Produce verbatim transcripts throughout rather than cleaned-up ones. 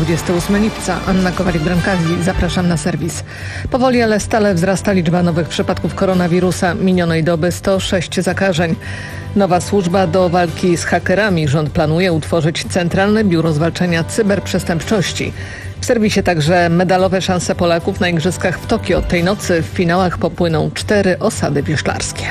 dwudziestego ósmego lipca. Anna Kowalik-Brankowicz, zapraszam na serwis. Powoli, ale stale wzrasta liczba nowych przypadków koronawirusa. Minionej doby sto sześć zakażeń. Nowa służba do walki z hakerami. Rząd planuje utworzyć Centralne Biuro Zwalczania Cyberprzestępczości. W serwisie także medalowe szanse Polaków na Igrzyskach w Tokio. Tej nocy w finałach popłyną cztery osady wioślarskie.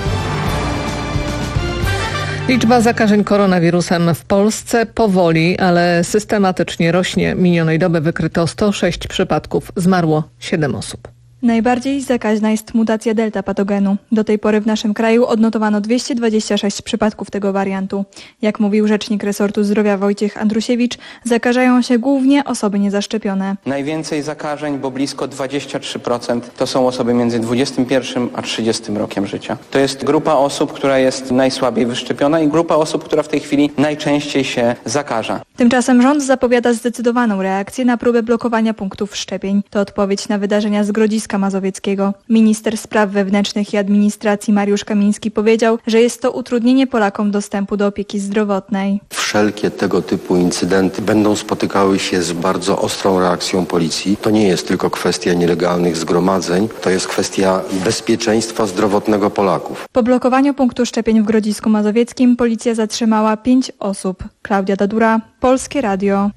Liczba zakażeń koronawirusem w Polsce powoli, ale systematycznie rośnie. Minionej doby wykryto sto sześć przypadków. Zmarło siedem osób. Najbardziej zakaźna jest mutacja delta patogenu. Do tej pory w naszym kraju odnotowano dwieście dwadzieścia sześć przypadków tego wariantu. Jak mówił rzecznik resortu zdrowia Wojciech Andrusiewicz, zakażają się głównie osoby niezaszczepione. Najwięcej zakażeń, bo blisko dwadzieścia trzy procent to są osoby między dwudziestym pierwszym a trzydziestym rokiem życia. To jest grupa osób, która jest najsłabiej wyszczepiona i grupa osób, która w tej chwili najczęściej się zakaża. Tymczasem rząd zapowiada zdecydowaną reakcję na próbę blokowania punktów szczepień. To odpowiedź na wydarzenia z Grodziska Mazowieckiego. Minister Spraw Wewnętrznych i Administracji Mariusz Kamiński powiedział, że jest to utrudnienie Polakom dostępu do opieki zdrowotnej. Wszelkie tego typu incydenty będą spotykały się z bardzo ostrą reakcją policji. To nie jest tylko kwestia nielegalnych zgromadzeń, to jest kwestia bezpieczeństwa zdrowotnego Polaków. Po blokowaniu punktu szczepień w Grodzisku Mazowieckim policja zatrzymała pięć osób. Klaudia Dadura, Polskie Radio.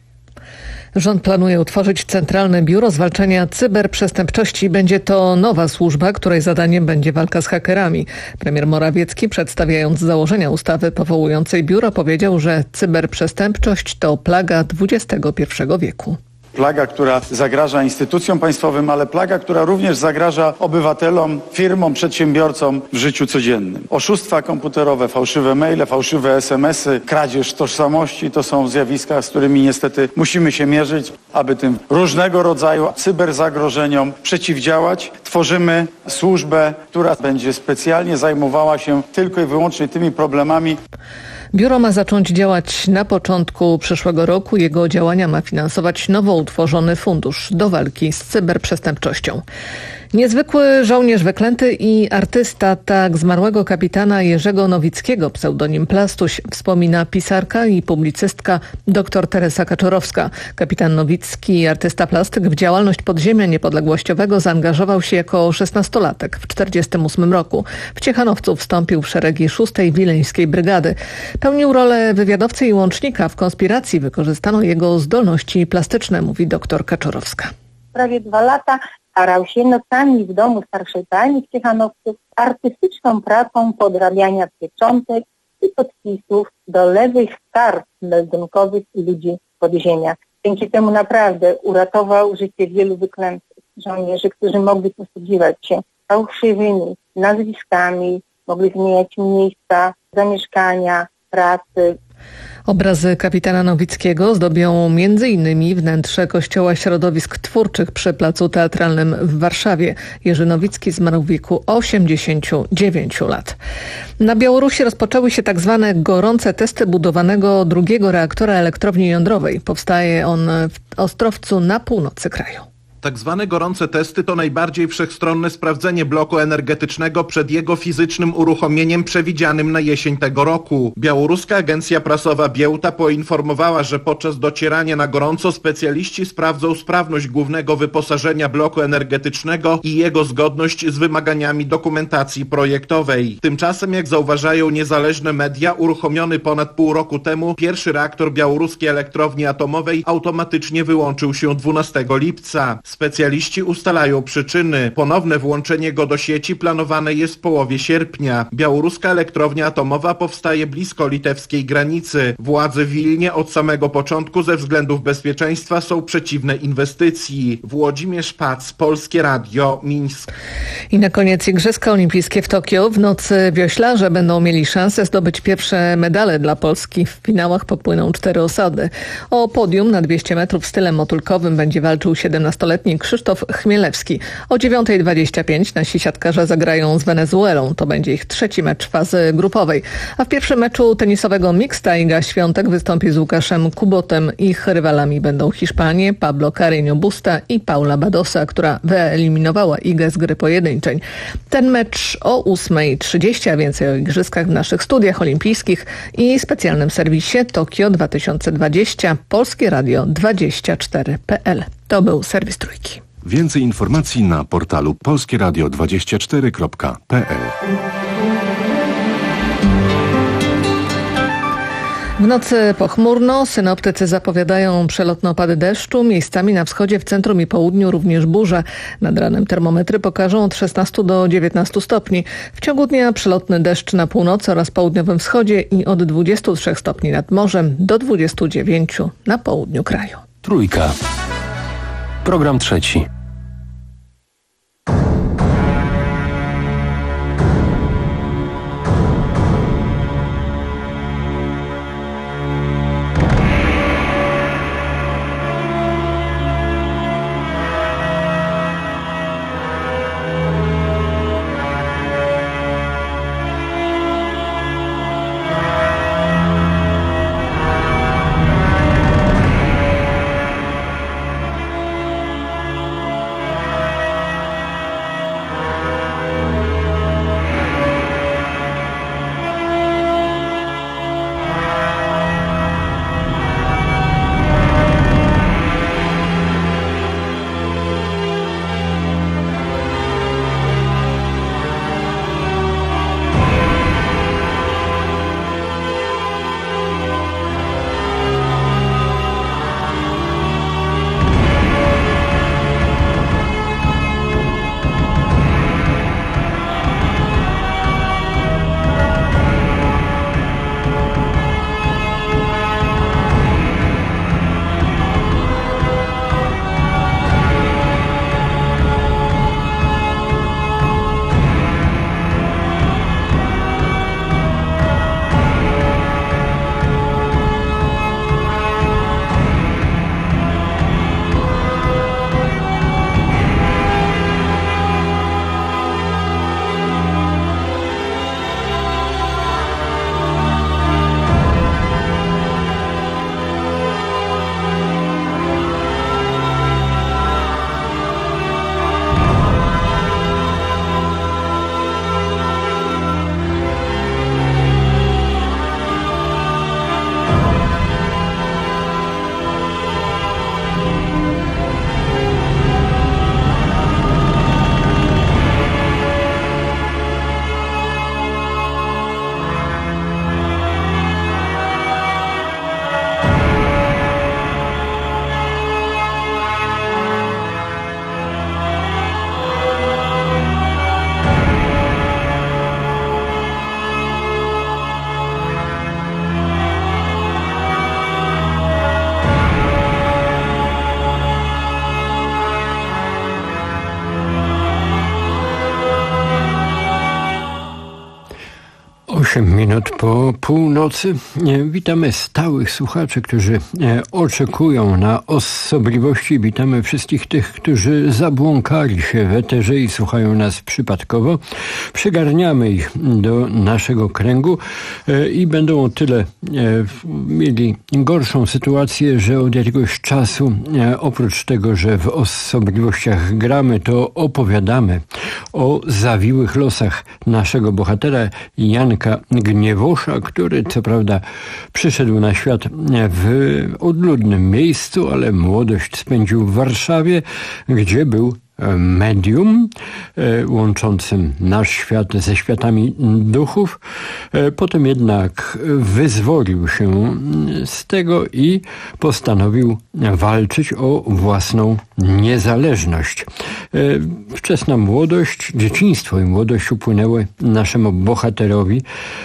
Rząd planuje utworzyć Centralne Biuro Zwalczania Cyberprzestępczości. Będzie to nowa służba, której zadaniem będzie walka z hakerami. Premier Morawiecki, przedstawiając założenia ustawy powołującej biuro, powiedział, że cyberprzestępczość to plaga dwudziestego pierwszego wieku. Plaga, która zagraża instytucjom państwowym, ale plaga, która również zagraża obywatelom, firmom, przedsiębiorcom w życiu codziennym. Oszustwa komputerowe, fałszywe maile, fałszywe es em esy, kradzież tożsamości to są zjawiska, z którymi niestety musimy się mierzyć, aby tym różnego rodzaju cyberzagrożeniom przeciwdziałać. Tworzymy służbę, która będzie specjalnie zajmowała się tylko i wyłącznie tymi problemami. Biuro ma zacząć działać na początku przyszłego roku. Jego działania ma finansować nowo utworzony fundusz do walki z cyberprzestępczością. Niezwykły żołnierz wyklęty i artysta, tak zmarłego kapitana Jerzego Nowickiego, pseudonim Plastuś, wspomina pisarka i publicystka dr Teresa Kaczorowska. Kapitan Nowicki, artysta plastyk, w działalność podziemia niepodległościowego zaangażował się jako szesnastolatek w czterdziestym ósmym roku. W Ciechanowcu wstąpił w szeregi szóstej Wileńskiej Brygady. Pełnił rolę wywiadowcy i łącznika. W konspiracji wykorzystano jego zdolności plastyczne, mówi dr Kaczorowska. Prawie dwa lata starał się nocami w domu starszej pani w Ciechanowcu artystyczną pracą podrabiania pieczątek i podpisów do lewych kart meldunkowych ludzi podziemia. Dzięki temu naprawdę uratował życie wielu wyklętych żołnierzy, którzy mogli posługiwać się fałszywymi nazwiskami, mogli zmieniać miejsca zamieszkania, pracy. Obrazy kapitana Nowickiego zdobią między innymi wnętrze Kościoła Środowisk Twórczych przy Placu Teatralnym w Warszawie. Jerzy Nowicki zmarł w wieku osiemdziesięciu dziewięciu lat. Na Białorusi rozpoczęły się tak zwane gorące testy budowanego drugiego reaktora elektrowni jądrowej. Powstaje on w Ostrowcu na północy kraju. Tak zwane gorące testy to najbardziej wszechstronne sprawdzenie bloku energetycznego przed jego fizycznym uruchomieniem przewidzianym na jesień tego roku. Białoruska agencja prasowa Biełta poinformowała, że podczas docierania na gorąco specjaliści sprawdzą sprawność głównego wyposażenia bloku energetycznego i jego zgodność z wymaganiami dokumentacji projektowej. Tymczasem, jak zauważają niezależne media, uruchomiony ponad pół roku temu pierwszy reaktor białoruskiej elektrowni atomowej automatycznie wyłączył się dwunastego lipca. Specjaliści ustalają przyczyny. Ponowne włączenie go do sieci planowane jest w połowie sierpnia. Białoruska elektrownia atomowa powstaje blisko litewskiej granicy. Władze w Wilnie od samego początku ze względów bezpieczeństwa są przeciwne inwestycji. Włodzimierz Pac, Polskie Radio, Mińsk. I na koniec Igrzyska Olimpijskie w Tokio. W nocy wioślarze będą mieli szansę zdobyć pierwsze medale dla Polski. W finałach popłyną cztery osady. O podium na dwieście metrów stylem motylkowym będzie walczył siedemnastoletni dwudziestotrzyletni Krzysztof Chmielewski. O dziewiąta dwadzieścia pięć nasi siatkarze zagrają z Wenezuelą. To będzie ich trzeci mecz fazy grupowej. A w pierwszym meczu tenisowego mixta Iga Świątek wystąpi z Łukaszem Kubotem. Ich rywalami będą Hiszpanie, Pablo Carreño Busta i Paula Badosa, która wyeliminowała Igę z gry pojedynczej. Ten mecz o ósma trzydzieści, a więcej o igrzyskach w naszych studiach olimpijskich i specjalnym serwisie Tokio dwa tysiące dwadzieścia, Polskie Radio dwadzieścia cztery kropka p l. To był serwis Trójki. Więcej informacji na portalu polskie radio dwadzieścia cztery kropka p l. W nocy pochmurno, synoptycy zapowiadają przelotne opady deszczu, miejscami na wschodzie, w centrum i południu również burze. Nad ranem termometry pokażą od szesnastu do dziewiętnastu stopni. W ciągu dnia przelotny deszcz na północy oraz południowym wschodzie i od dwudziestu trzech stopni nad morzem do dwudziestu dziewięciu na południu kraju. Trójka. Program trzeci. osiem minut po północy. Witamy stałych słuchaczy, którzy oczekują na osobliwości. Witamy wszystkich tych, którzy zabłąkali się w eterze i słuchają nas przypadkowo. Przygarniamy ich do naszego kręgu i będą o tyle mieli gorszą sytuację, że od jakiegoś czasu, oprócz tego, że w osobliwościach gramy, to opowiadamy o zawiłych losach naszego bohatera Janka Gniewosza, który co prawda przyszedł na świat w odludnym miejscu, ale młodość spędził w Warszawie, gdzie był medium łączącym nasz świat ze światami duchów. Potem jednak wyzwolił się z tego i postanowił walczyć o własną niezależność. Wczesna młodość, dzieciństwo i młodość upłynęły naszemu bohaterowi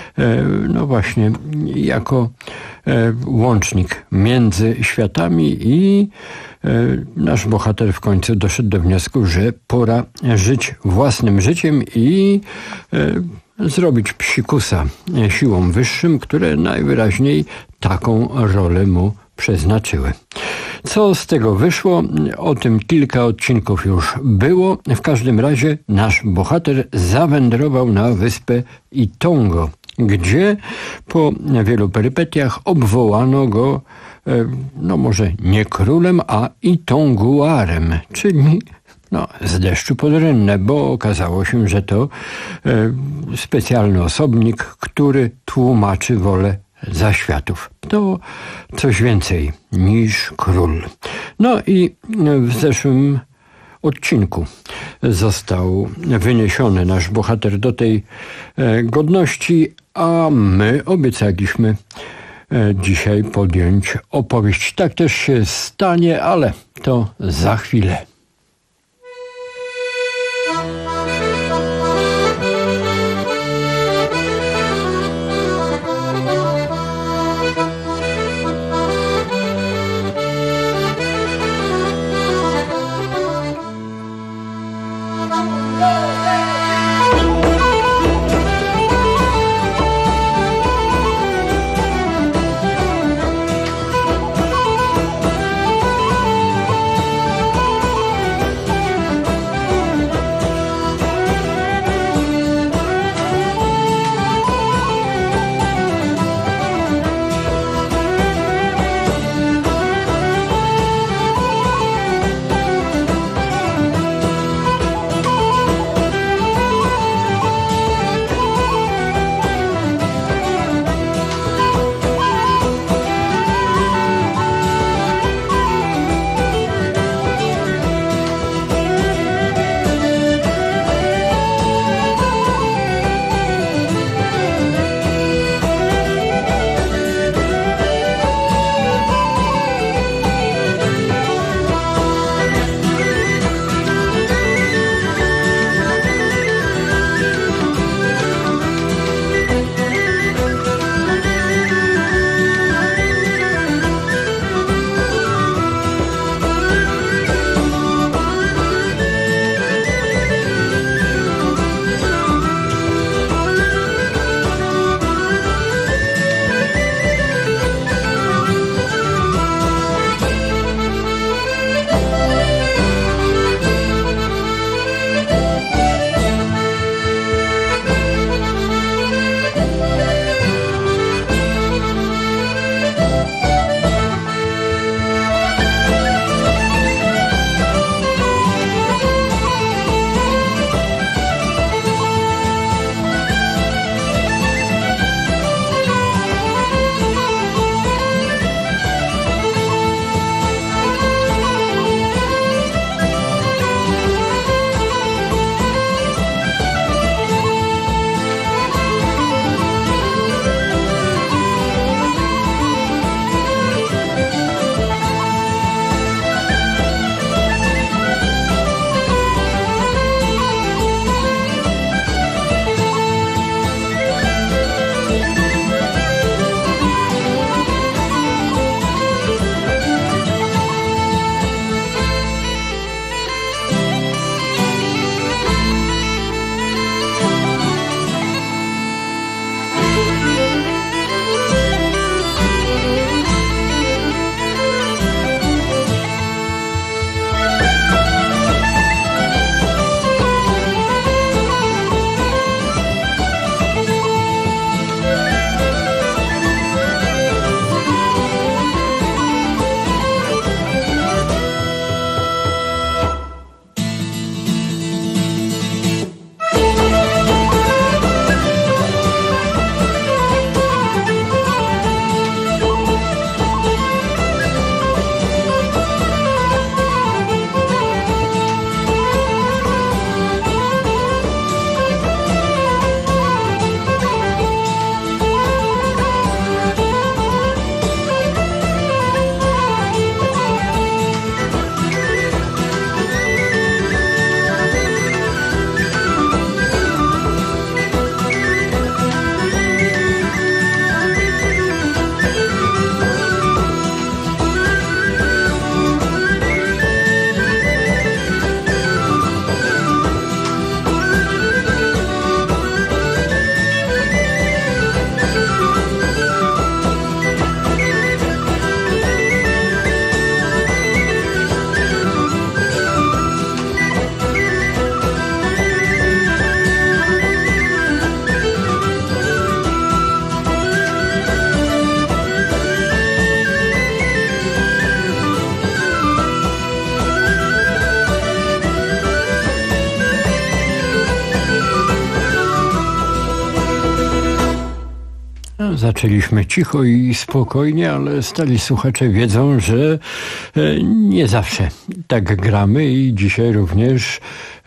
no właśnie jako łącznik między światami i nasz bohater w końcu doszedł do wniosku, że pora żyć własnym życiem i zrobić psikusa siłom wyższym, które najwyraźniej taką rolę mu przeznaczyły. Co z tego wyszło? O tym kilka odcinków już było. W każdym razie nasz bohater zawędrował na wyspę Itongo, gdzie po wielu perypetiach obwołano go, no może nie królem, a Itonguarem, czyli no, z deszczu pod rynnę, bo okazało się, że to e, specjalny osobnik, który tłumaczy wolę zaświatów. To coś więcej niż król. No i w zeszłym odcinku został wyniesiony nasz bohater do tej e, godności, a my obiecaliśmy e, dzisiaj podjąć opowieść. Tak też się stanie, ale to za chwilę. zaczęliśmy cicho i spokojnie, ale stali słuchacze wiedzą, że nie zawsze tak gramy i dzisiaj również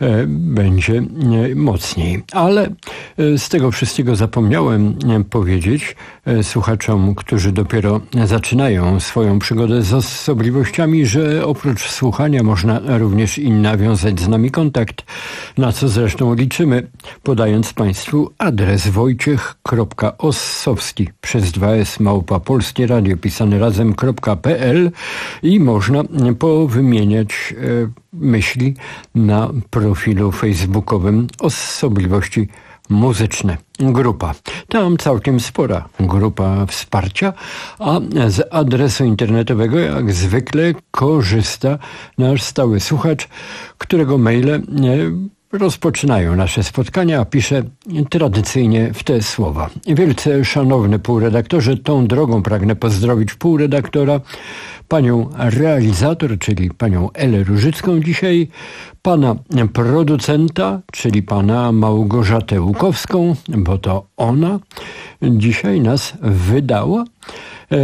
będzie mocniej. Ale z tego wszystkiego zapomniałem powiedzieć słuchaczom, którzy dopiero zaczynają swoją przygodę z osobliwościami, że oprócz słuchania można również i nawiązać z nami kontakt, na co zresztą liczymy, podając Państwu adres wojciech kropka ossowski przez dwa s małpa polskie radio pisane razem kropka p l i można powymieniać myśli na profilu facebookowym Osobliwości Muzyczne. Grupa. Tam całkiem spora grupa wsparcia, a z adresu internetowego jak zwykle korzysta nasz stały słuchacz, którego maile rozpoczynają nasze spotkania, a pisze tradycyjnie w te słowa. Wielce szanowny półredaktorze, tą drogą pragnę pozdrowić półredaktora, panią realizator, czyli panią Elę Różycką dzisiaj, pana producenta, czyli pana Małgorzatę Łukowską, bo to ona dzisiaj nas wydała, e,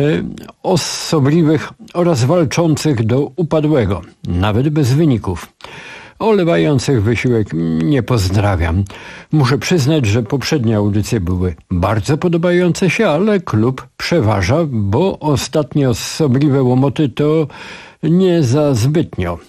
osobliwych oraz walczących do upadłego, nawet bez wyników. Olewających wysiłek nie pozdrawiam. Muszę przyznać, że poprzednie audycje były bardzo podobające się, ale klub przeważa, bo ostatnie osobliwe łomoty to nie za zbytnio.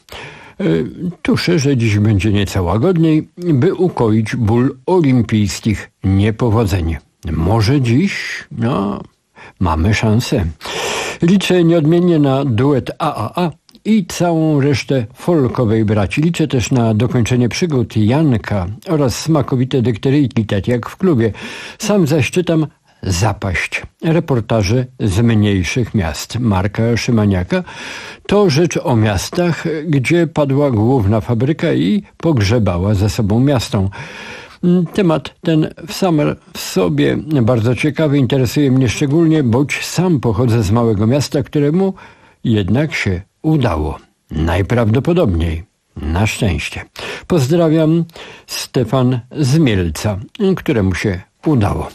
Tuszę, że dziś będzie nieco łagodniej, by ukoić ból olimpijskich niepowodzeń. Może dziś? No, mamy szansę. Liczę nieodmiennie na duet A A A i całą resztę folkowej braci. Liczę też na dokończenie przygód Janka oraz smakowite dykteryjki, tak jak w klubie. Sam zaś czytam Zapaść. Reportaże z mniejszych miast Marka Szymaniaka. To rzecz o miastach, gdzie padła główna fabryka i pogrzebała ze sobą miasto. Temat ten w sam w sobie bardzo ciekawy, interesuje mnie szczególnie, boć sam pochodzę z małego miasta, któremu jednak się udało. Najprawdopodobniej. Na szczęście. Pozdrawiam, Stefan z Mielca, któremu się udało.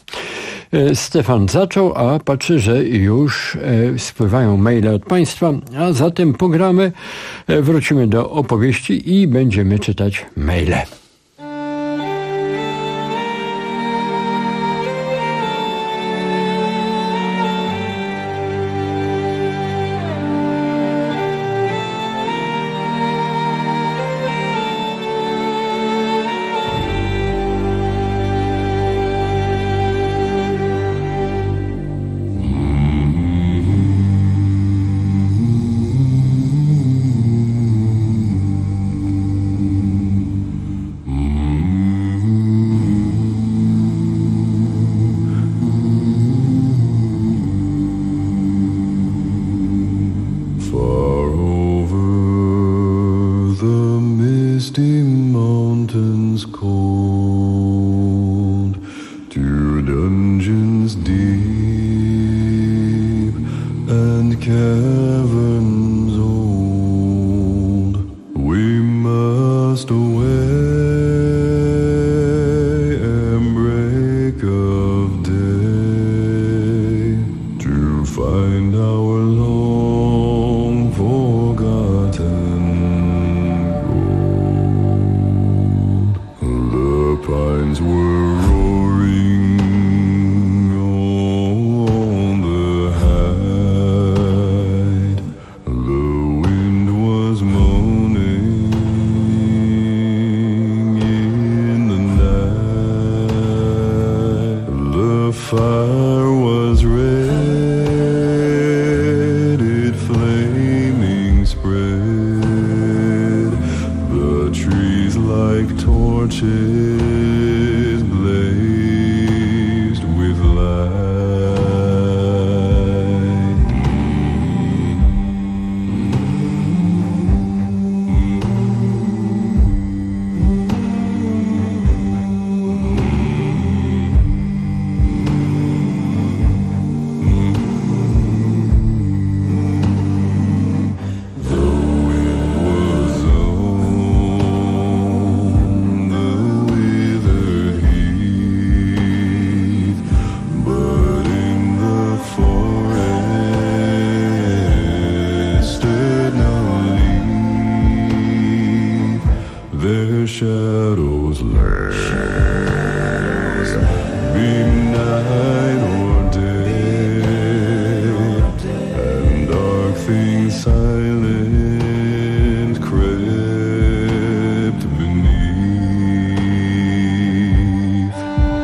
Stefan zaczął, a patrzę, że już spływają maile od Państwa, a zatem pogramy, wrócimy do opowieści i będziemy czytać maile. The shadows last, be night or day, and dark things silent crept beneath.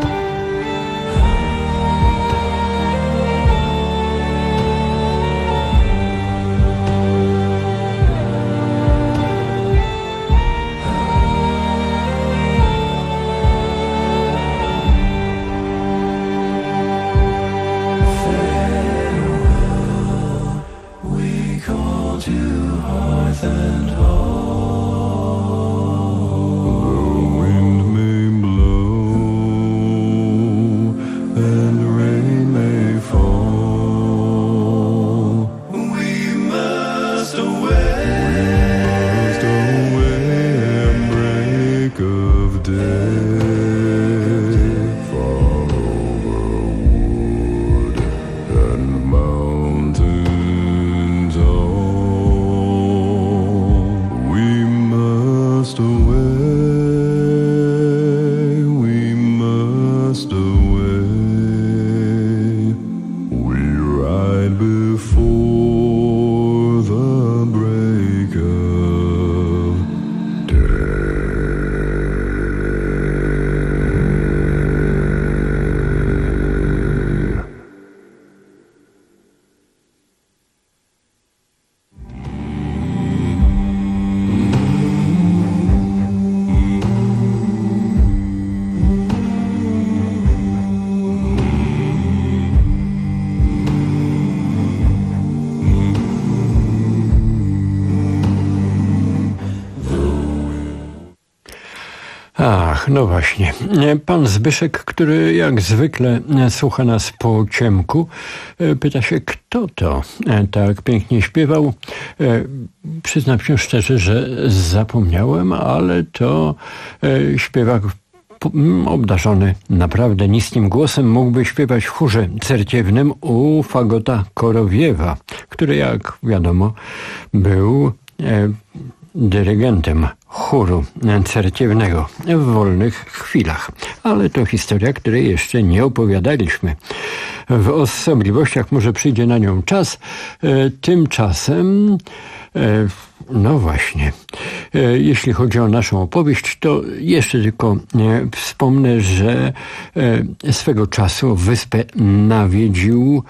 Ach, no właśnie. Pan Zbyszek, który jak zwykle słucha nas po ciemku, pyta się, kto to tak pięknie śpiewał. Przyznam się szczerze, że zapomniałem, ale to śpiewak obdarzony naprawdę niskim głosem mógłby śpiewać w chórze cerkiewnym u Fagota Korowiewa, który, jak wiadomo, był dyrygentem chóru cerkiewnego w wolnych chwilach. Ale to historia, której jeszcze nie opowiadaliśmy. W osobliwościach może przyjdzie na nią czas. Tymczasem, no właśnie, jeśli chodzi o naszą opowieść, to jeszcze tylko wspomnę, że swego czasu wyspę nawiedził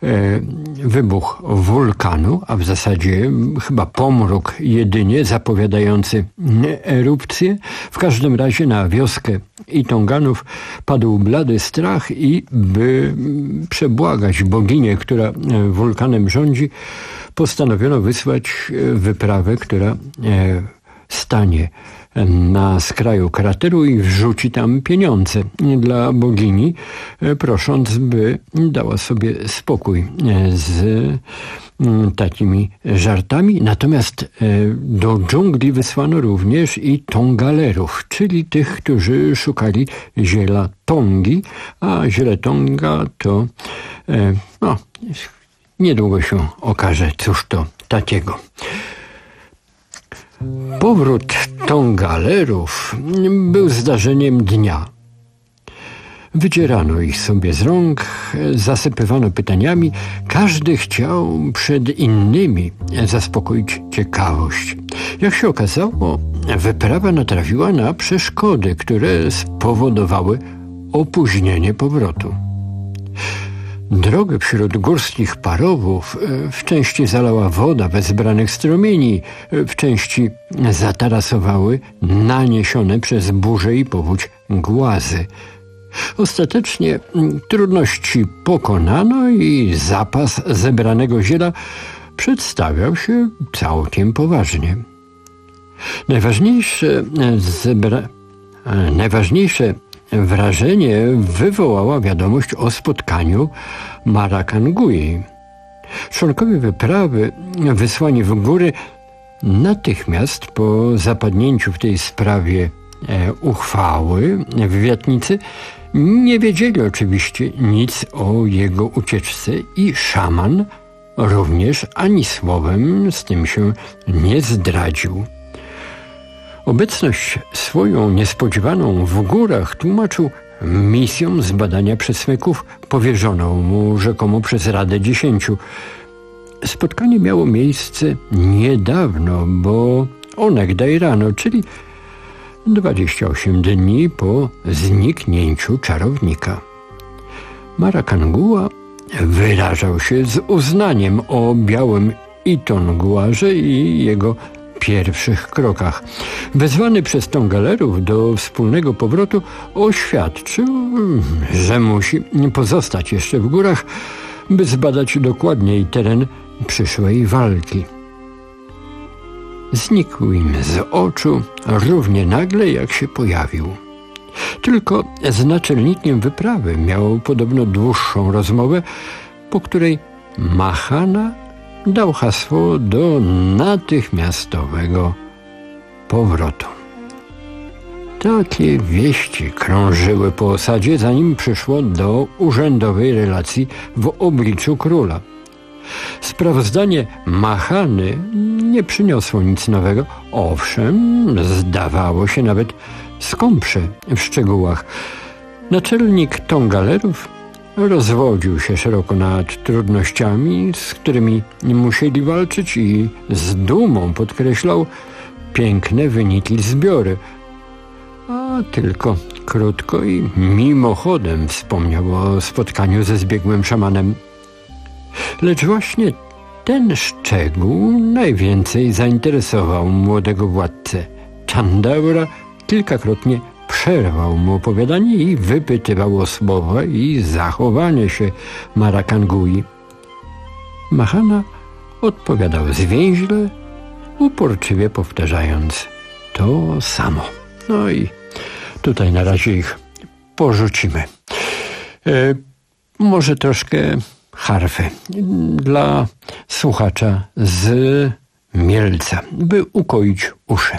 wybuch wulkanu, a w zasadzie chyba pomruk jedynie zapowiadający erupcję. W każdym razie na wioskę Itonganów padł blady strach i by przebłagać boginię, która wulkanem rządzi, postanowiono wysłać wyprawę, która stanie na skraju krateru i wrzuci tam pieniądze dla bogini, prosząc, by dała sobie spokój z takimi żartami. Natomiast do dżungli wysłano również i tongalerów, czyli tych, którzy szukali ziela tongi, a ziele tonga to no, niedługo się okaże, cóż to takiego. Powrót tongalerów był zdarzeniem dnia. Wydzierano ich sobie z rąk, zasypywano pytaniami. Każdy chciał przed innymi zaspokoić ciekawość. Jak się okazało, wyprawa natrafiła na przeszkody, które spowodowały opóźnienie powrotu. Drogę wśród górskich parowów w części zalała woda wezbranych strumieni, w części zatarasowały naniesione przez burzę i powódź głazy. Ostatecznie trudności pokonano i zapas zebranego ziela przedstawiał się całkiem poważnie. Najważniejsze, zebra... Najważniejsze wrażenie wywołała wiadomość o spotkaniu Marakangui. Członkowie wyprawy, wysłani w góry, natychmiast po zapadnięciu w tej sprawie e, uchwały w Wiatnicy, nie wiedzieli oczywiście nic o jego ucieczce i szaman również ani słowem z tym się nie zdradził. Obecność swoją niespodziewaną w górach tłumaczył misją zbadania przesmyków powierzoną mu rzekomo przez Radę Dziesięciu. Spotkanie miało miejsce niedawno, bo onegdaj rano, czyli dwadzieścia osiem dni po zniknięciu czarownika. Maracangua wyrażał się z uznaniem o białym Itonguarze i jego pierwszych krokach. Wezwany przez Tongalerów do wspólnego powrotu oświadczył, że musi pozostać jeszcze w górach, by zbadać dokładniej teren przyszłej walki. Znikł im z oczu równie nagle, jak się pojawił. Tylko z naczelnikiem wyprawy miał podobno dłuższą rozmowę, po której Mahana dał hasło do natychmiastowego powrotu. Takie wieści krążyły po osadzie, zanim przyszło do urzędowej relacji w obliczu króla. Sprawozdanie Mahany nie przyniosło nic nowego, owszem, zdawało się nawet skąpsze w szczegółach. Naczelnik Tongalerów rozwodził się szeroko nad trudnościami, z którymi musieli walczyć i z dumą podkreślał piękne wyniki zbiory. A tylko krótko i mimochodem wspomniał o spotkaniu ze zbiegłym szamanem. Lecz właśnie ten szczegół najwięcej zainteresował młodego władcę. Chandaura kilkakrotnie przerwał mu opowiadanie i wypytywał o słowa i zachowanie się Maracangui. Mahana odpowiadał zwięźle, uporczywie powtarzając to samo. No i tutaj na razie ich porzucimy. E, może troszkę harfy dla słuchacza z Mielca, by ukoić uszy.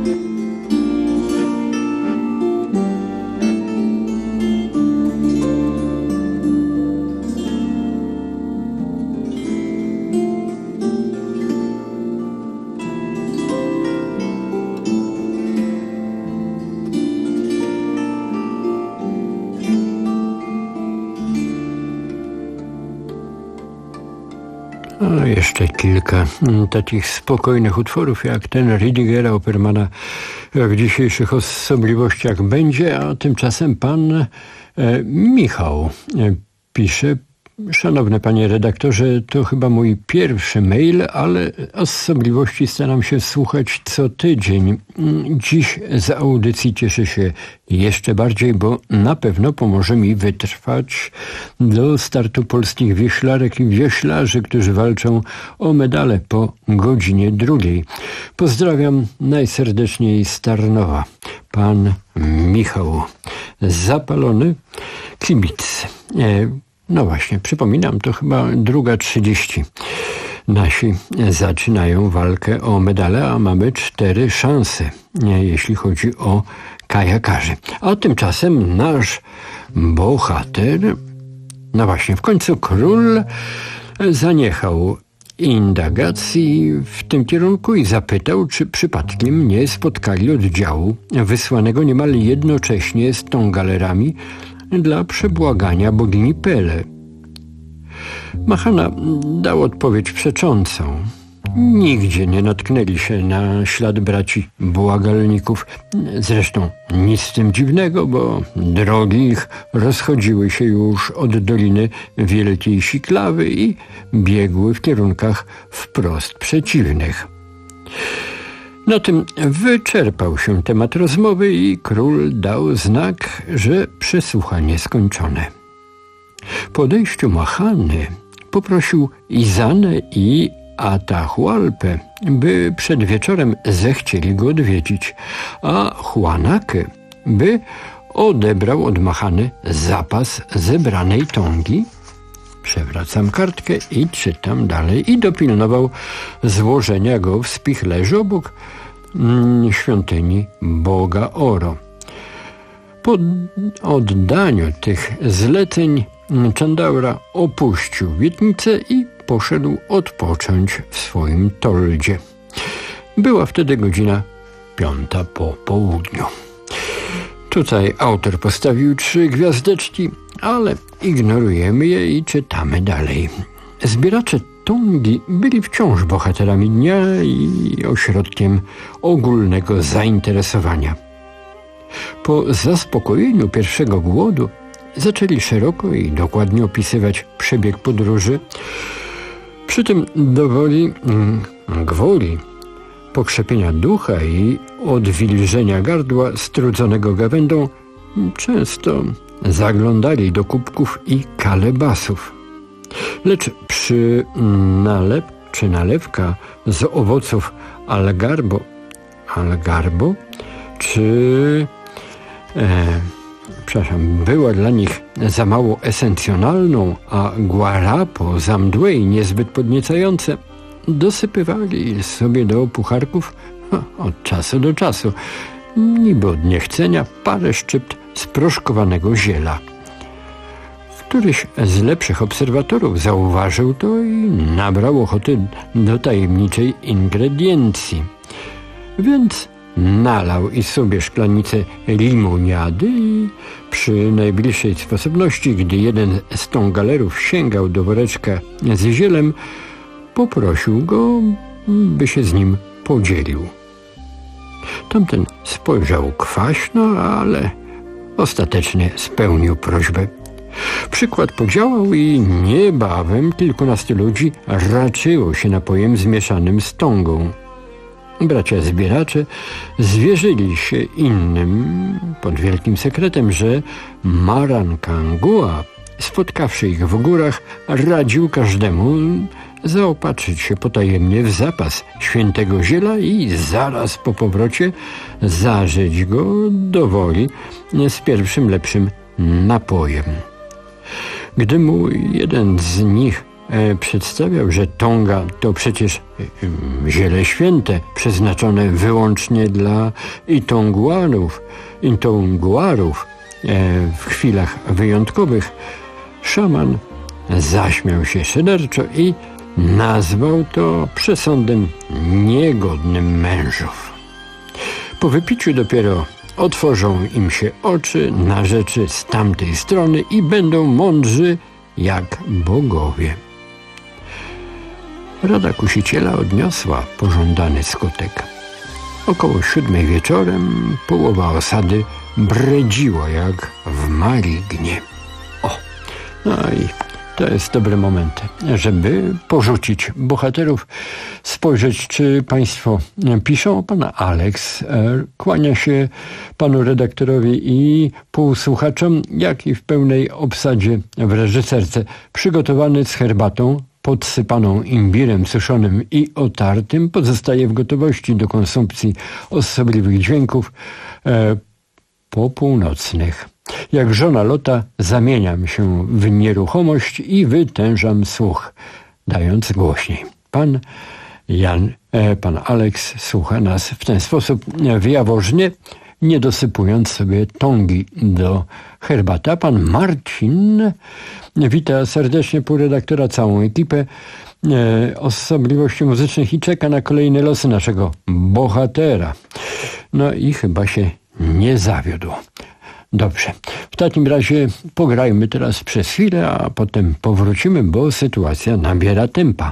No, jeszcze kilka takich spokojnych utworów, jak ten Rüdigera Oppermana w dzisiejszych osobliwościach będzie, a tymczasem pan e, Michał e, pisze: szanowny panie redaktorze, to chyba mój pierwszy mail, ale osobliwości staram się słuchać co tydzień. Dziś z audycji cieszę się jeszcze bardziej, bo na pewno pomoże mi wytrwać do startu polskich wioślarek i wioślarzy, którzy walczą o medale po godzinie drugiej. Pozdrawiam najserdeczniej z Tarnowa. Pan Michał. Zapalony kibic. No właśnie, przypominam, to chyba druga trzydzieści. Nasi zaczynają walkę o medale, a mamy cztery szanse, jeśli chodzi o kajakarzy. A tymczasem nasz bohater, no właśnie, w końcu król zaniechał indagacji w tym kierunku i zapytał, czy przypadkiem nie spotkali oddziału wysłanego niemal jednocześnie z tą galerami dla przebłagania bogini Pele. Machana dał odpowiedź przeczącą. Nigdzie nie natknęli się na ślad braci błagalników. Zresztą nic z tym dziwnego, bo drogi ich rozchodziły się już od Doliny Wielkiej Siklawy i biegły w kierunkach wprost przeciwnych. Na tym wyczerpał się temat rozmowy i król dał znak, że przesłuchanie skończone. Po odejściu Machany poprosił Izanę i Atahualpę, by przed wieczorem zechcieli go odwiedzić, a Juanakę, by odebrał od Machany zapas zebranej tongi. Przewracam kartkę i czytam dalej. I dopilnował złożenia go w spichlerzu obok mm, świątyni Boga Oro. Po oddaniu tych zleceń Chandaura opuścił Wietnicę i poszedł odpocząć w swoim toldzie. Była wtedy godzina piąta po południu. Tutaj autor postawił trzy gwiazdeczki, ale ignorujemy je i czytamy dalej. Zbieracze tongi byli wciąż bohaterami dnia i ośrodkiem ogólnego zainteresowania. Po zaspokojeniu pierwszego głodu zaczęli szeroko i dokładnie opisywać przebieg podróży. Przy tym dowoli mm, gwoli pokrzepienia ducha i odwilżenia gardła strudzonego gawędą często zaglądali do kubków i kalebasów. Lecz przy nalep czy nalewka z owoców algarbo, algarbo czy e, przepraszam, była dla nich za mało esencjonalną, a guarapo za mdłe i niezbyt podniecające, dosypywali sobie do pucharków od czasu do czasu, niby od niechcenia, parę szczypt sproszkowanego ziela. Któryś z lepszych obserwatorów zauważył to i nabrał ochoty do tajemniczej ingrediencji. Więc nalał i sobie szklanicę limoniady i przy najbliższej sposobności, gdy jeden z tongalerów sięgał do woreczka z zielem, poprosił go, by się z nim podzielił. Tamten spojrzał kwaśno, ale ostatecznie spełnił prośbę. Przykład podziałał i niebawem kilkunastu ludzi raczyło się napojem zmieszanym z tongą. Bracia zbieracze zwierzyli się innym pod wielkim sekretem, że Marankangua, spotkawszy ich w górach, radził każdemu zaopatrzyć się potajemnie w zapas świętego ziela i zaraz po powrocie zażyć go do woli z pierwszym lepszym napojem. Gdy mu jeden z nich e, przedstawiał, że tonga to przecież e, ziele święte, przeznaczone wyłącznie dla itonguarów, itonguarów e, w chwilach wyjątkowych, szaman zaśmiał się szyderczo i nazwał to przesądem niegodnym mężów. Po wypiciu dopiero otworzą im się oczy na rzeczy z tamtej strony i będą mądrzy jak bogowie. Rada kusiciela odniosła pożądany skutek. Około siódmej wieczorem połowa osady bredziła jak w malignie. O, no i to jest dobry moment, żeby porzucić bohaterów, spojrzeć, czy państwo piszą. Pan Alex kłania się panu redaktorowi i półsłuchaczom, jak i w pełnej obsadzie w reżyserce. Przygotowany z herbatą, podsypaną imbirem suszonym i otartym, pozostaje w gotowości do konsumpcji osobliwych dźwięków e, popółnocnych. Jak żona Lota zamieniam się w nieruchomość i wytężam słuch, dając głośniej. Pan Jan, e, pan Alex słucha nas w ten sposób wyjawożnie, nie dosypując sobie tongi do herbaty. A pan Marcin wita serdecznie półredaktora, całą ekipę e, osobliwości muzycznych i czeka na kolejne losy naszego bohatera. No i chyba się nie zawiódł. Dobrze. W takim razie pograjmy teraz przez chwilę, a potem powrócimy, bo sytuacja nabiera tempa.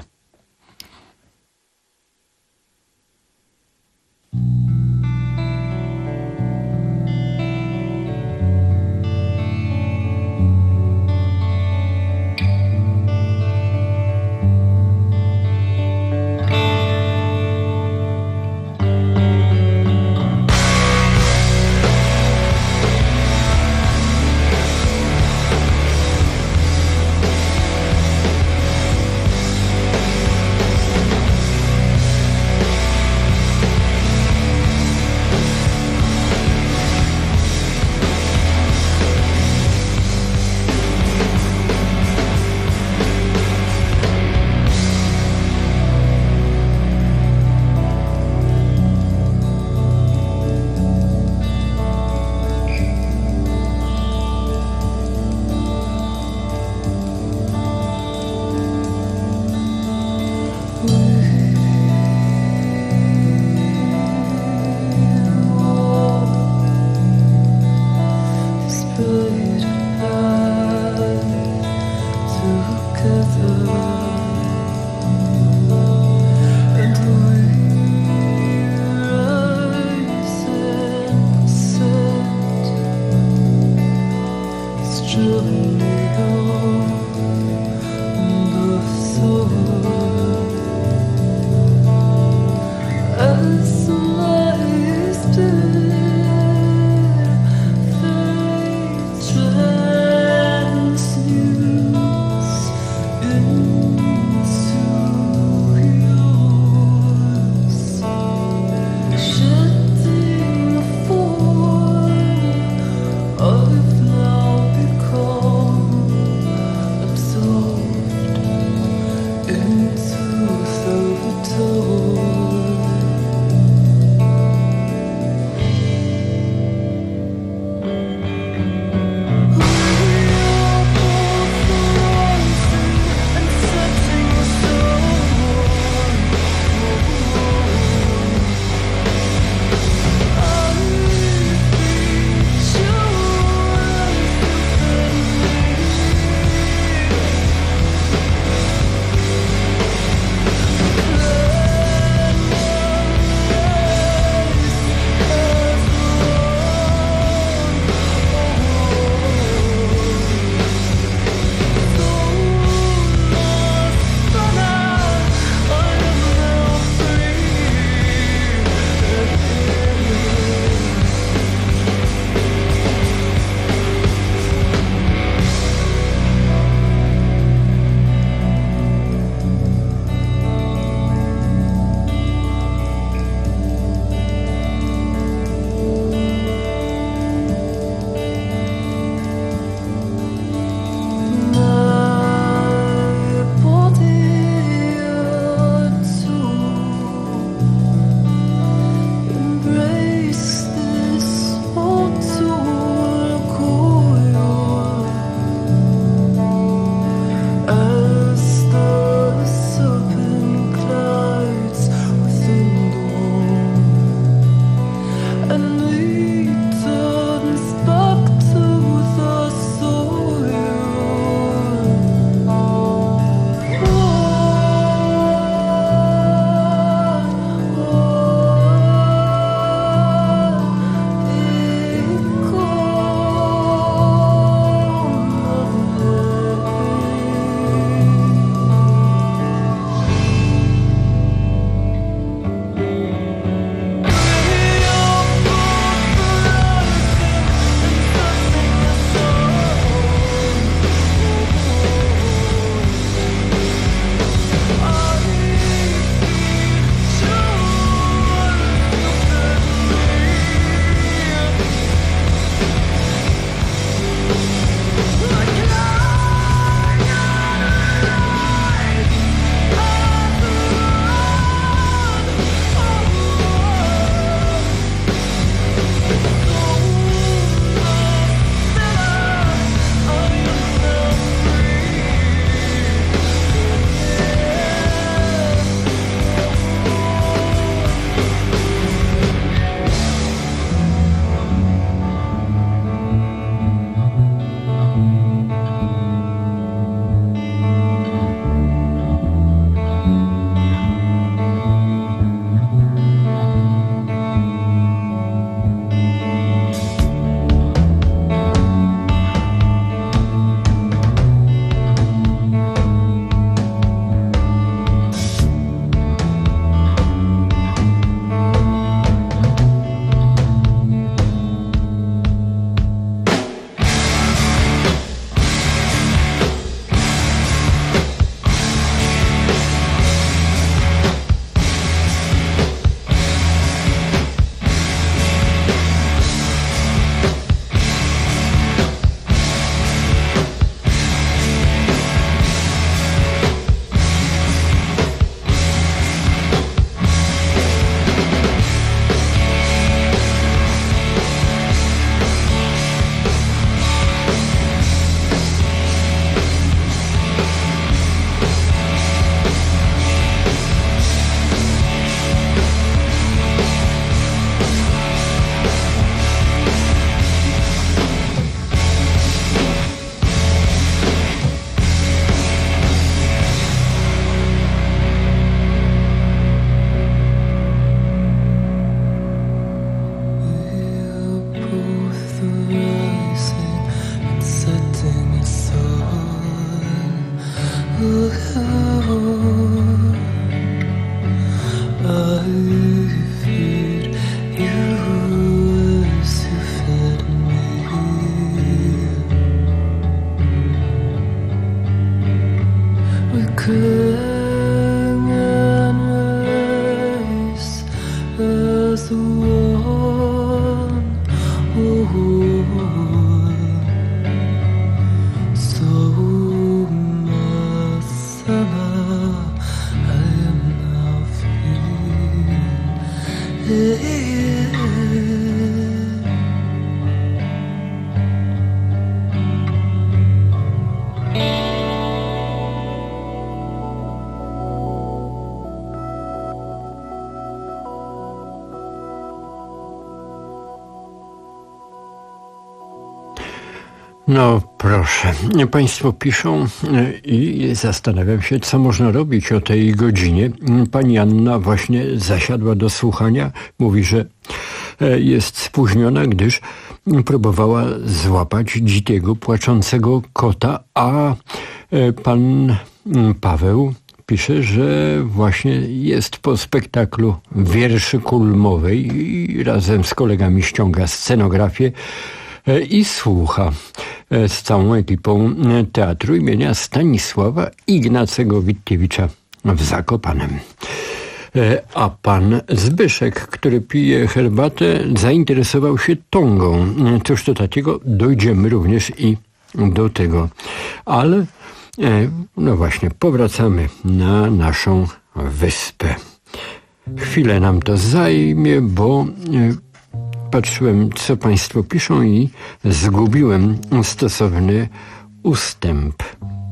No proszę, państwo piszą i zastanawiam się, co można robić o tej godzinie. Pani Anna właśnie zasiadła do słuchania. Mówi, że jest spóźniona, gdyż próbowała złapać dzikiego, płaczącego kota, a pan Paweł pisze, że właśnie jest po spektaklu wierszy Kulmowej i razem z kolegami ściąga scenografię i słucha z całą ekipą Teatru imienia Stanisława Ignacego Witkiewicza w Zakopanem. A pan Zbyszek, który pije herbatę, zainteresował się tongą. Cóż to takiego? Dojdziemy również i do tego. Ale no właśnie, powracamy na naszą wyspę. Chwilę nam to zajmie, bo patrzyłem, co państwo piszą i zgubiłem stosowny ustęp.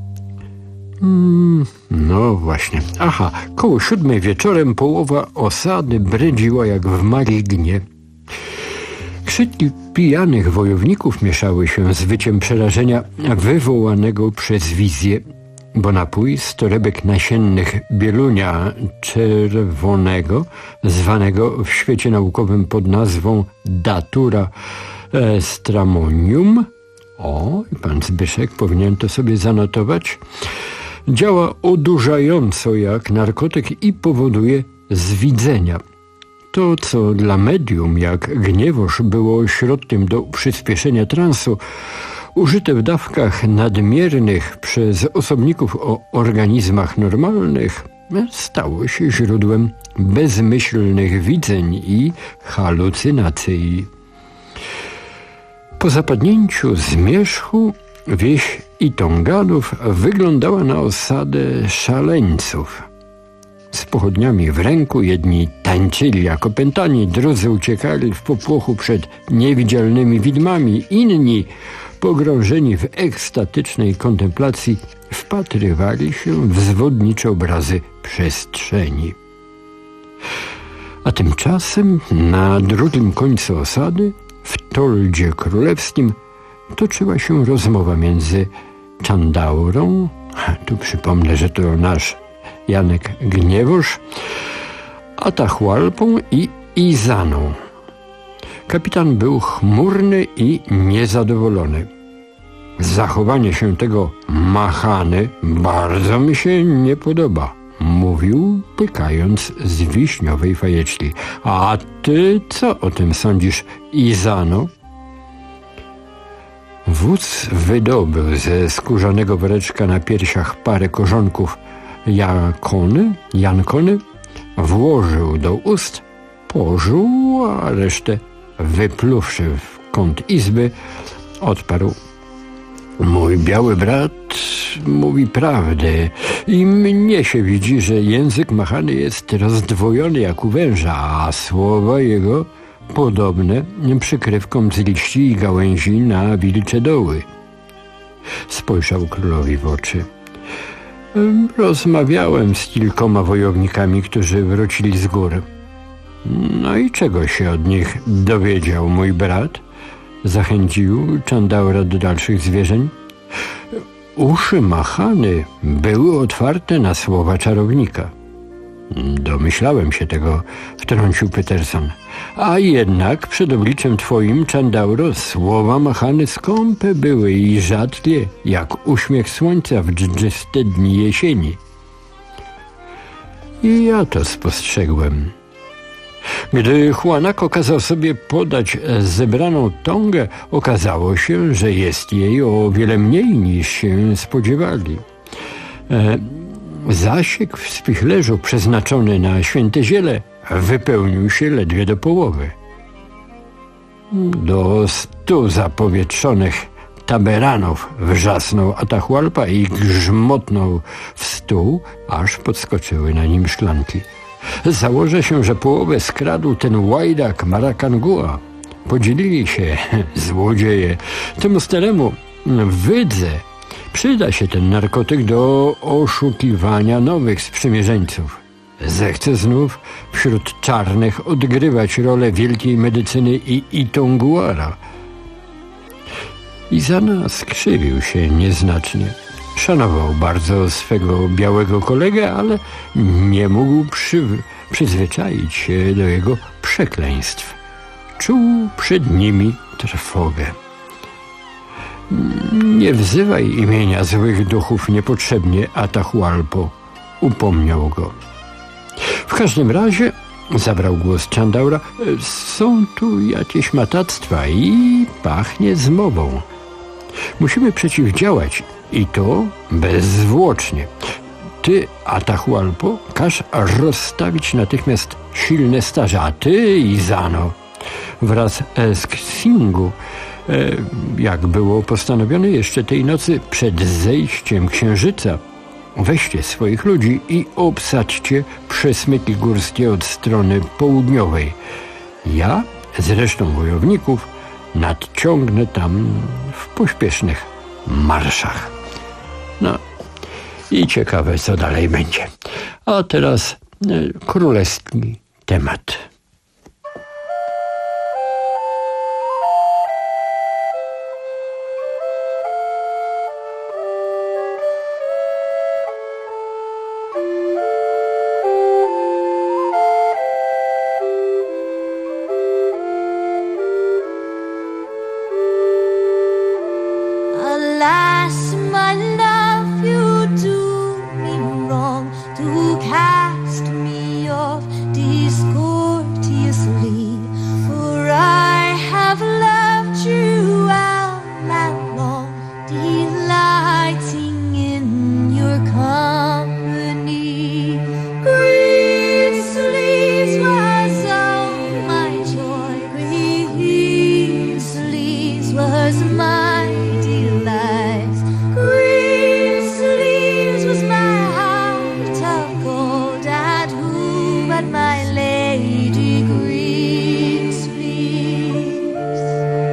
Hmm, no właśnie. Aha, koło siódmej wieczorem połowa osady bredziła jak w malignie. Krzyki pijanych wojowników mieszały się z wyciem przerażenia wywołanego przez wizję, bo napój z torebek nasiennych bielunia czerwonego, zwanego w świecie naukowym pod nazwą Datura stramonium, o, pan Zbyszek powinien to sobie zanotować, działa odurzająco jak narkotyk i powoduje zwidzenia. To, co dla medium jak Gniewosz było środkiem do przyspieszenia transu, użyte w dawkach nadmiernych przez osobników o organizmach normalnych, stało się źródłem bezmyślnych widzeń i halucynacji. Po zapadnięciu zmierzchu wieś Itonganów wyglądała na osadę szaleńców. Z pochodniami w ręku jedni tańczyli jak opętani, drudzy uciekali w popłochu przed niewidzialnymi widmami, inni, pogrążeni w ekstatycznej kontemplacji, wpatrywali się w zwodnicze obrazy przestrzeni. A tymczasem na drugim końcu osady, w Toldzie Królewskim, toczyła się rozmowa między Czandaurą, tu przypomnę, że to nasz Janek Gniewosz, Atahualpą i Izaną. Kapitan był chmurny i niezadowolony. Zachowanie się tego machany bardzo mi się nie podoba, mówił, pykając z wiśniowej fajeczki. A ty co o tym sądzisz, Izano? Wódz wydobył ze skórzanego woreczka na piersiach parę korzonków jakony, jankony, włożył do ust, pożył, a resztę wypluwszy w kąt izby, odparł: mój biały brat mówi prawdę i mnie się widzi, że język machany jest rozdwojony jak u węża, a słowa jego podobne przykrywkom z liści i gałęzi na wilcze doły. Spojrzał królowi w oczy. Rozmawiałem z kilkoma wojownikami, którzy wrócili z gór. No i czego się od nich dowiedział mój brat? Zachęcił Czandaura do dalszych zwierzeń. Uszy machany były otwarte na słowa czarownika. Domyślałem się tego, wtrącił Peterson. A jednak przed obliczem twoim, Czandauro, słowa machany skąpe były i rzadkie, jak uśmiech słońca w dżdżyste dni jesieni. I ja to spostrzegłem. Gdy Juanako kazał sobie podać zebraną tongę, okazało się, że jest jej o wiele mniej niż się spodziewali. E, zasiek w spichlerzu przeznaczony na święte ziele wypełnił się ledwie do połowy. Do stu zapowietrzonych taberanów wrzasnął Atahualpa i grzmotnął w stół, aż podskoczyły na nim szklanki. Założę się, że połowę skradł ten łajdak Maracangua. Podzielili się, złodzieje. Temu staremu wydze przyda się ten narkotyk do oszukiwania nowych sprzymierzeńców. Zechce znów wśród czarnych odgrywać rolę wielkiej medycyny i Itonguara. Izana skrzywił się nieznacznie. Szanował bardzo swego białego kolegę, ale nie mógł przy, przyzwyczaić się do jego przekleństw. Czuł przed nimi trwogę. Nie wzywaj imienia złych duchów niepotrzebnie, Atahualpo, upomniał go. W każdym razie, zabrał głos Chandaura, są tu jakieś matactwa i pachnie zmową. Musimy przeciwdziałać i to bezzwłocznie. Ty, Atahualpo, każ rozstawić natychmiast silne starze, a ty, Izano, wraz z Xingu, e, jak było postanowione jeszcze tej nocy przed zejściem księżyca, weźcie swoich ludzi i obsadźcie przesmyki górskie od strony południowej. Ja z resztą wojowników nadciągnę tam w pośpiesznych marszach. No i ciekawe, co dalej będzie. A teraz e, królewski temat. Alas, my love, you do me wrong to cast me off discourteously, for I have loved you all night long, delighting in your company. Green sleeves was all my joy, green sleeves was my delights. Green sleeves was my heart of gold, and who but my lady green sleeves?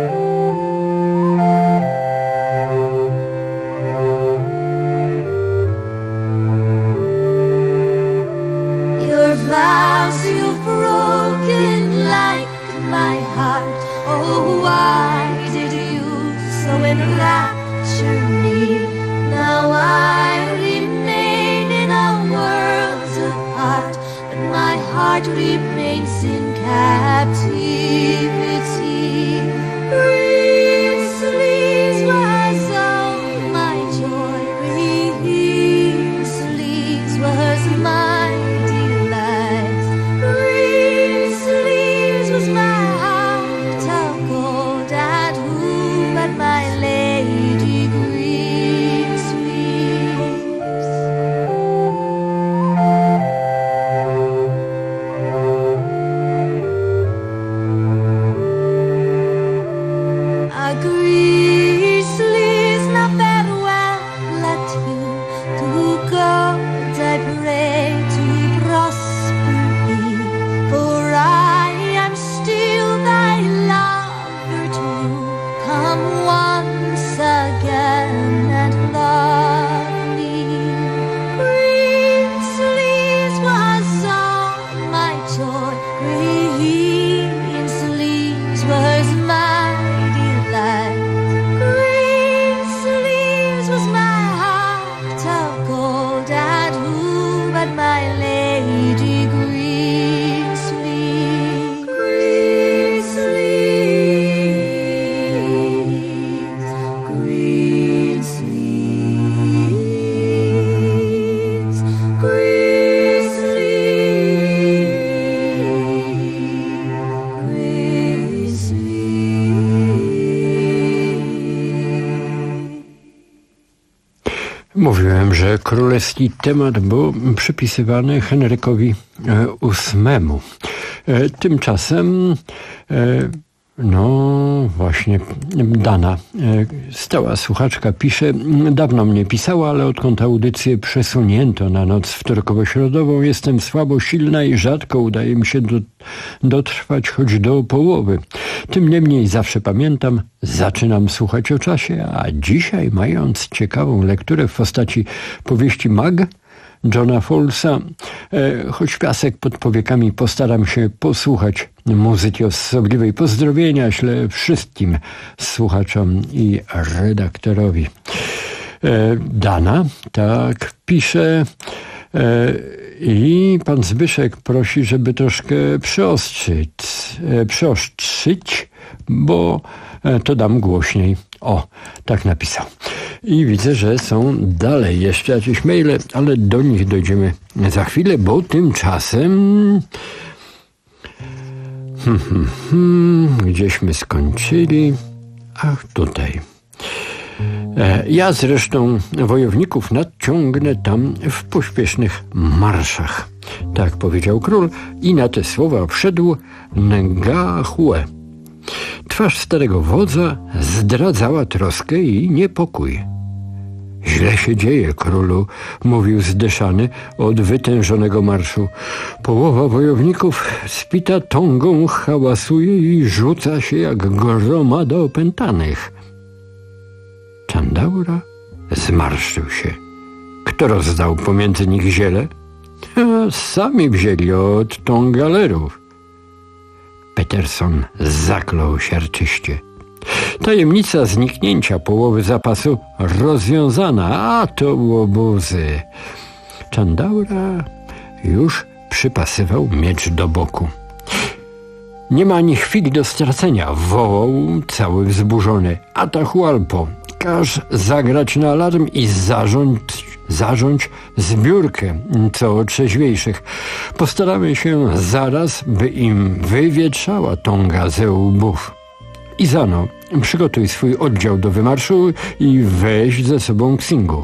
Your vows you've broken like my heart. Oh, why did you so enrapture me? Now I remain in a world apart, but my heart remains in captivity. Green sleeves was all my joy, green sleeves was my delight. Green sleeves was my heart of gold, and who but my lady green sleeves? A green sleeves, now farewell, adieu. To God I pray to prosper thee, for I am still thy lover true. Come once again and love me. Green sleeves was all my joy, green sleeves was my delight. Green sleeves was my heart of gold, and who but my lady green sleeves? Green sleeves, green sleeves, green sleeves, green sleeves. Mówiłem, że królewski temat był przypisywany Henrykowi ósmemu. E, Tymczasem e, no właśnie Dana, e, stała słuchaczka, pisze: dawno mnie pisała, ale odkąd audycję przesunięto na noc wtorkowo-środową, jestem słabo silna i rzadko udaje mi się do, dotrwać choć do połowy. Tym niemniej zawsze pamiętam, zaczynam słuchać o czasie, a dzisiaj, mając ciekawą lekturę w postaci powieści Mag, Johna Fallsa. E, choć piasek pod powiekami, postaram się posłuchać muzyki osobliwej. Pozdrowienia ślę wszystkim słuchaczom i redaktorowi. E, Dana tak pisze e, i pan Zbyszek prosi, żeby troszkę przyostrzyć, e, przyostrzyć, bo e, to dam głośniej. O, tak napisał. I widzę, że są dalej jeszcze jakieś maile, ale do nich dojdziemy za chwilę, bo tymczasem hmm, hmm, hmm, gdzieśmy skończyli. Ach, tutaj. E, ja zresztą wojowników nadciągnę tam w pośpiesznych marszach. Tak powiedział król i na te słowa wszedł Ngahue. Twarz starego wodza zdradzała troskę i niepokój. Źle się dzieje, królu, mówił zdyszany od wytężonego marszu. Połowa wojowników spita tongą hałasuje i rzuca się jak gromada opętanych. Chandaura zmarszczył się. Kto rozdał pomiędzy nich ziele? A, sami wzięli od tongalerów. Peterson zaklął siarczyście. Tajemnica zniknięcia połowy zapasu rozwiązana, a to łobuzy. Chandaura już przypasywał miecz do boku. Nie ma ani chwili do stracenia, wołał cały wzburzony. Atahualpo, każ zagrać na alarm i zarządź, zarządź zbiórkę co trzeźwiejszych. Postaramy się zaraz, by im wywietrzała tonga ze łbów. Izano, przygotuj swój oddział do wymarszu i weź ze sobą Xingu.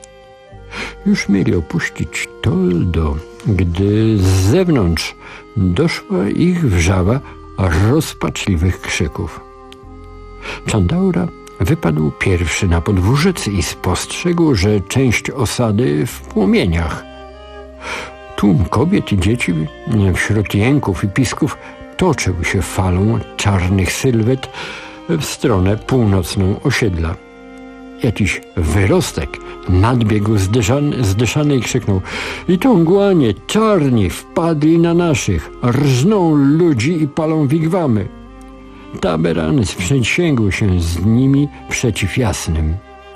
Już mieli opuścić Toldo, gdy z zewnątrz doszła ich wrzawa rozpaczliwych krzyków. Chandaura wypadł pierwszy na podwórzec i spostrzegł, że część osady w płomieniach. Tłum kobiet i dzieci wśród jęków i pisków toczył się falą czarnych sylwet w stronę północną osiedla. Jakiś wyrostek nadbiegł zdyszany, zdyszany i krzyknął: i tongłanie czarni wpadli na naszych, rżną ludzi i palą wigwamy. Taberan sprzysięgł się z nimi przeciw jasnym.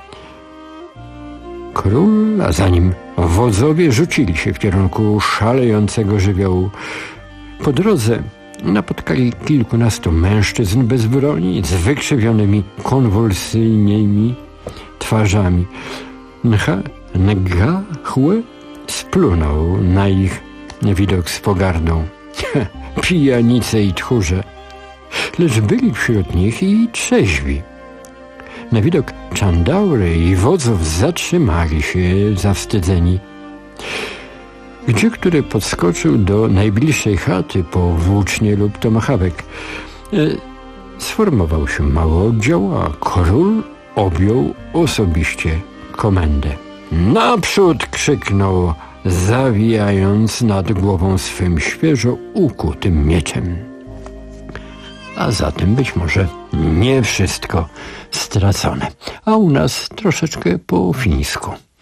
Król, a za nim wodzowie rzucili się w kierunku szalejącego żywiołu. Po drodze napotkali kilkunastu mężczyzn bez broni, z wykrzywionymi konwulsyjnymi twarzami. Ngahue splunął na ich widok z pogardą. Pijanice i tchórze. Lecz byli wśród nich i trzeźwi. Na widok Chandaury i wodzów zatrzymali się zawstydzeni. Gdzie który podskoczył do najbliższej chaty po włócznie lub tomahawek. E, sformował się mały oddział, a król objął osobiście komendę. Naprzód! Krzyknął, zawijając nad głową swym świeżo ukutym mieczem. A zatem być może nie wszystko stracone. A u nas troszeczkę po fińsku.